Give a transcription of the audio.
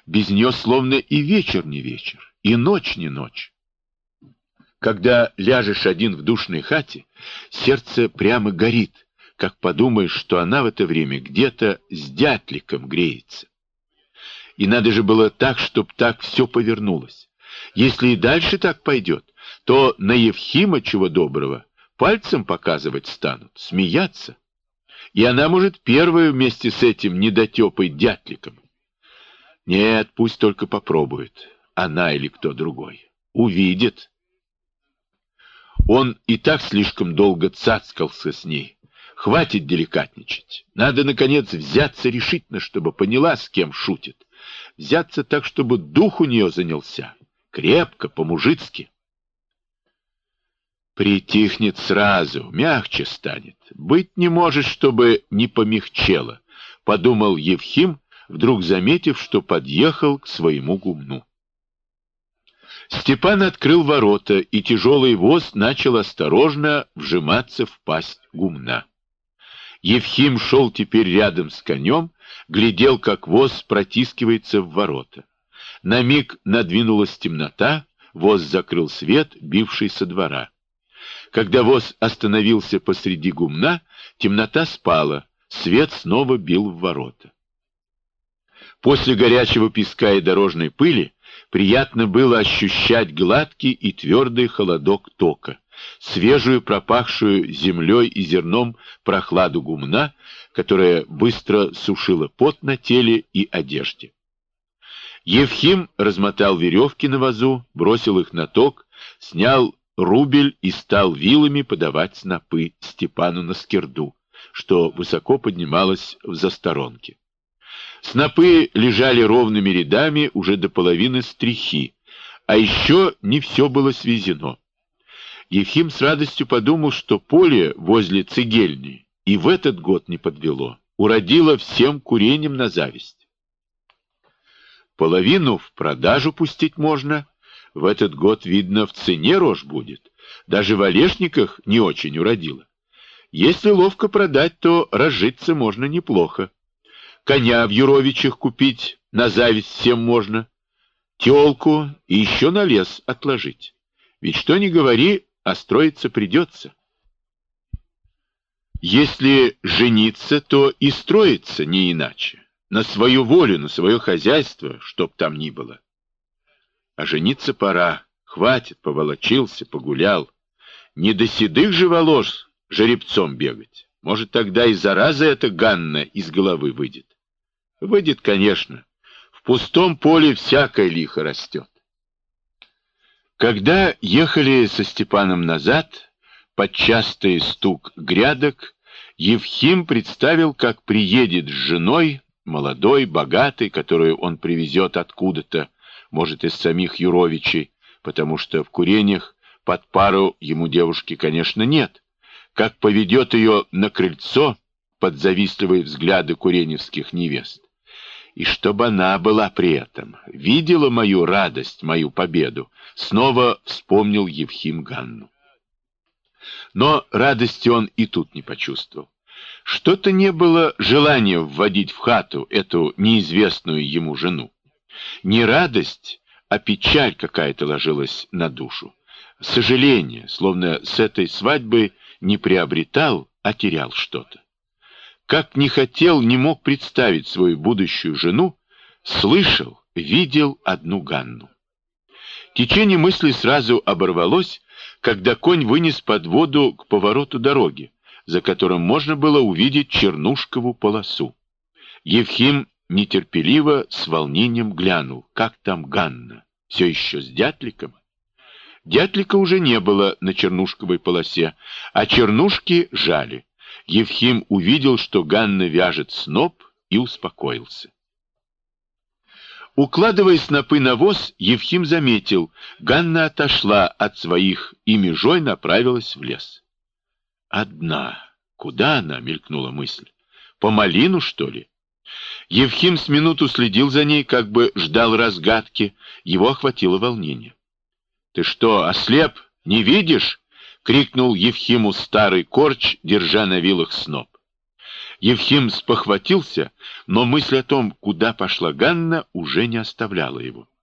без нее словно и вечер не вечер, и ночь не ночь. Когда ляжешь один в душной хате, сердце прямо горит, как подумаешь, что она в это время где-то с дятликом греется. И надо же было так, чтоб так все повернулось. Если и дальше так пойдет, то на Евхима, чего доброго, пальцем показывать станут, смеяться. И она, может, первая вместе с этим недотепой дятликом. Нет, пусть только попробует, она или кто другой. Увидит. Он и так слишком долго цацкался с ней. Хватит деликатничать. Надо, наконец, взяться решительно, чтобы поняла, с кем шутит. Взяться так, чтобы дух у нее занялся. Крепко, по-мужицки. Притихнет сразу, мягче станет. Быть не может, чтобы не помягчело, подумал Евхим, вдруг заметив, что подъехал к своему гумну. Степан открыл ворота, и тяжелый воз начал осторожно вжиматься в пасть гумна. Евхим шел теперь рядом с конем, глядел, как воз протискивается в ворота. На миг надвинулась темнота, воз закрыл свет, бивший со двора. Когда воз остановился посреди гумна, темнота спала, свет снова бил в ворота. После горячего песка и дорожной пыли приятно было ощущать гладкий и твердый холодок тока, свежую пропахшую землей и зерном прохладу гумна, которая быстро сушила пот на теле и одежде. Евхим размотал веревки на возу, бросил их на ток, снял рубель и стал вилами подавать снопы Степану на скирду, что высоко поднималось в засторонке. Снопы лежали ровными рядами уже до половины стрихи, а еще не все было свезено. Евхим с радостью подумал, что поле возле цегельни и в этот год не подвело, уродило всем курением на зависть. Половину в продажу пустить можно, в этот год, видно, в цене рожь будет, даже в Олешниках не очень уродило. Если ловко продать, то разжиться можно неплохо. Коня в Юровичах купить на зависть всем можно, телку и еще на лес отложить. Ведь что ни говори, а строиться придется. Если жениться, то и строиться не иначе. На свою волю, на свое хозяйство, чтоб там ни было. А жениться пора. Хватит, поволочился, погулял. Не до седых же волос жеребцом бегать. Может, тогда и зараза эта Ганна из головы выйдет. Выйдет, конечно. В пустом поле всякое лихо растет. Когда ехали со Степаном назад, под частый стук грядок, Евхим представил, как приедет с женой, молодой, богатой, которую он привезет откуда-то, может, из самих Юровичей, потому что в курениях под пару ему девушки, конечно, нет, как поведет ее на крыльцо под завистливые взгляды куреневских невест. И чтобы она была при этом, видела мою радость, мою победу, снова вспомнил Евхим Ганну. Но радости он и тут не почувствовал. Что-то не было желания вводить в хату эту неизвестную ему жену. Не радость, а печаль какая-то ложилась на душу. Сожаление, словно с этой свадьбы не приобретал, а терял что-то. Как не хотел, не мог представить свою будущую жену, слышал, видел одну Ганну. Течение мыслей сразу оборвалось, когда конь вынес под воду к повороту дороги, за которым можно было увидеть Чернушкову полосу. Евхим нетерпеливо с волнением глянул, как там Ганна, все еще с дятликом. Дятлика уже не было на Чернушковой полосе, а чернушки жали. Евхим увидел, что Ганна вяжет сноп, и успокоился. Укладывая снопы на воз, Евхим заметил, Ганна отошла от своих и межой направилась в лес. Одна. Куда она? — мелькнула мысль. По малину, что ли? Евхим с минуту следил за ней, как бы ждал разгадки. Его охватило волнение. — Ты что, ослеп? Не видишь? — крикнул Евхиму старый корч, держа на вилах сноп. Евхим спохватился, но мысль о том, куда пошла Ганна, уже не оставляла его.